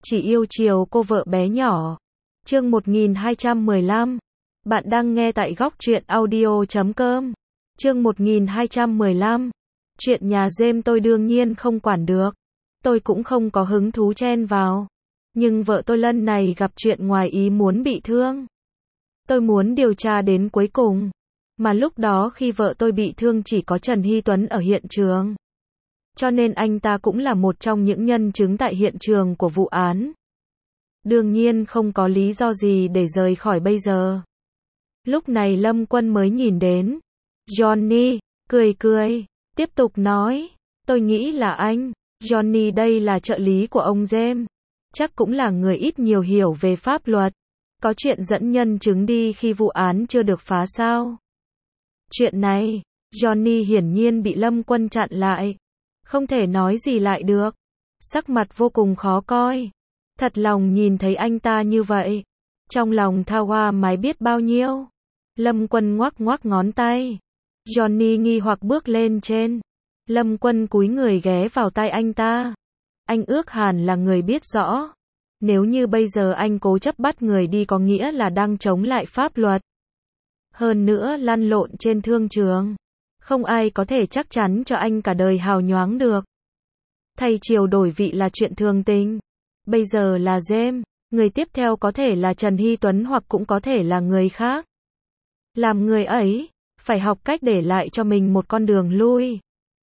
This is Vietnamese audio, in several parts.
chỉ yêu chiều cô vợ bé nhỏ. Chương 1215. Bạn đang nghe tại góc truyện audio.com. Chương 1215. Chuyện nhà James tôi đương nhiên không quản được. Tôi cũng không có hứng thú chen vào. Nhưng vợ tôi lần này gặp chuyện ngoài ý muốn bị thương. Tôi muốn điều tra đến cuối cùng. Mà lúc đó khi vợ tôi bị thương chỉ có Trần Hy Tuấn ở hiện trường. Cho nên anh ta cũng là một trong những nhân chứng tại hiện trường của vụ án. Đương nhiên không có lý do gì để rời khỏi bây giờ. Lúc này Lâm Quân mới nhìn đến. Johnny, cười, tiếp tục nói. Tôi nghĩ là anh. Johnny đây là trợ lý của ông James. Chắc cũng là người ít nhiều hiểu về pháp luật. Có chuyện dẫn nhân chứng đi khi vụ án chưa được phá sao? Chuyện này, Johnny hiển nhiên bị Lâm Quân chặn lại. Không thể nói gì lại được. Sắc mặt vô cùng khó coi. Thật lòng nhìn thấy anh ta như vậy. Trong lòng thao hoa mái biết bao nhiêu. Lâm Quân ngoắc ngón tay. Johnny nghi hoặc bước lên trên. Lâm Quân cúi người ghé vào tai anh ta. Anh ước hẳn là người biết rõ. Nếu như bây giờ anh cố chấp bắt người đi có nghĩa là đang chống lại pháp luật. Hơn nữa lăn lộn trên thương trường. Không ai có thể chắc chắn cho anh cả đời hào nhoáng được. Thay chiều đổi vị là chuyện thường tình. Bây giờ là James, người tiếp theo có thể là Trần Hy Tuấn hoặc cũng có thể là người khác. Làm người ấy, phải học cách để lại cho mình một con đường lui.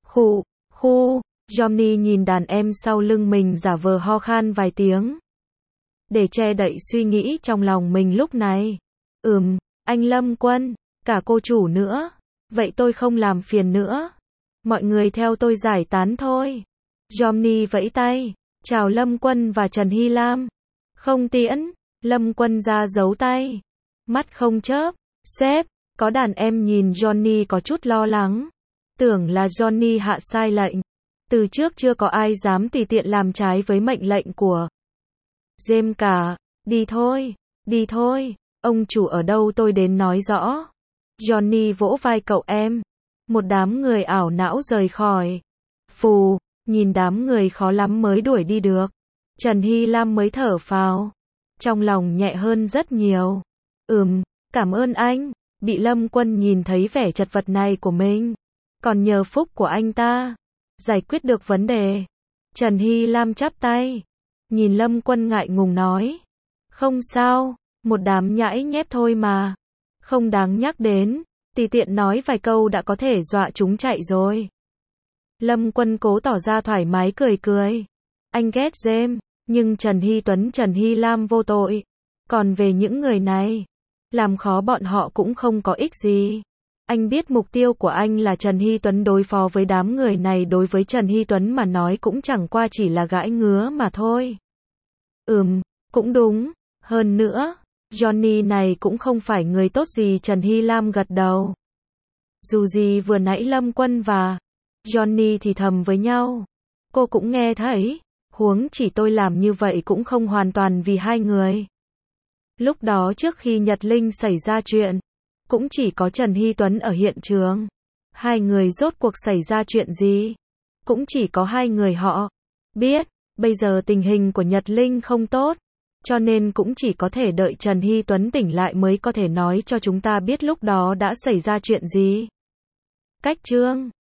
Johnny nhìn đàn em sau lưng mình giả vờ ho khan vài tiếng. Để che đậy suy nghĩ trong lòng mình lúc này. Anh Lâm Quân, cả cô chủ nữa. Vậy tôi không làm phiền nữa. Mọi người theo tôi giải tán thôi. Johnny vẫy tay. Chào Lâm Quân và Trần Hy Lam. Không tiễn. Lâm Quân ra giấu tay. Mắt không chớp. Sếp, có đàn em nhìn Johnny có chút lo lắng. Tưởng là Johnny hạ sai lệnh. Từ trước chưa có ai dám tùy tiện làm trái với mệnh lệnh của James cả. Đi thôi. Ông chủ ở đâu tôi đến nói rõ. Johnny vỗ vai cậu em. Một đám người ảo não rời khỏi. Nhìn đám người khó lắm mới đuổi đi được. Trần Hy Lam mới thở phào. Trong lòng nhẹ hơn rất nhiều. Cảm ơn anh. Bị Lâm Quân nhìn thấy vẻ chật vật này của mình. Còn nhờ phúc của anh ta. Giải quyết được vấn đề. Trần Hy Lam chắp tay. Nhìn Lâm Quân ngại ngùng nói. Không sao. Một đám nhãi nhép thôi mà. Không đáng nhắc đến. Tùy tiện nói vài câu đã có thể dọa chúng chạy rồi. Lâm Quân cố tỏ ra thoải mái cười. Anh ghét James. Nhưng Trần Hy Tuấn Trần Hy Lam vô tội. Còn về những người này. Làm khó bọn họ cũng không có ích gì. Anh biết mục tiêu của anh là Trần Hy Tuấn, đối phó với đám người này đối với Trần Hy Tuấn mà nói cũng chẳng qua chỉ là gãi ngứa mà thôi. Cũng đúng. Hơn nữa, Johnny này cũng không phải người tốt gì. Trần Hy Lam gật đầu. Dù gì vừa nãy Lâm Quân và Johnny thì thầm với nhau. Cô cũng nghe thấy. Huống chỉ tôi làm như vậy cũng không hoàn toàn vì hai người. Lúc đó trước khi Nhật Linh xảy ra chuyện, cũng chỉ có Trần Hy Tuấn ở hiện trường. Hai người rốt cuộc xảy ra chuyện gì? Cũng chỉ có hai người họ biết. Bây giờ tình hình của Nhật Linh không tốt. Cho nên cũng chỉ có thể đợi Trần Hy Tuấn tỉnh lại mới có thể nói cho chúng ta biết lúc đó đã xảy ra chuyện gì. Cách chương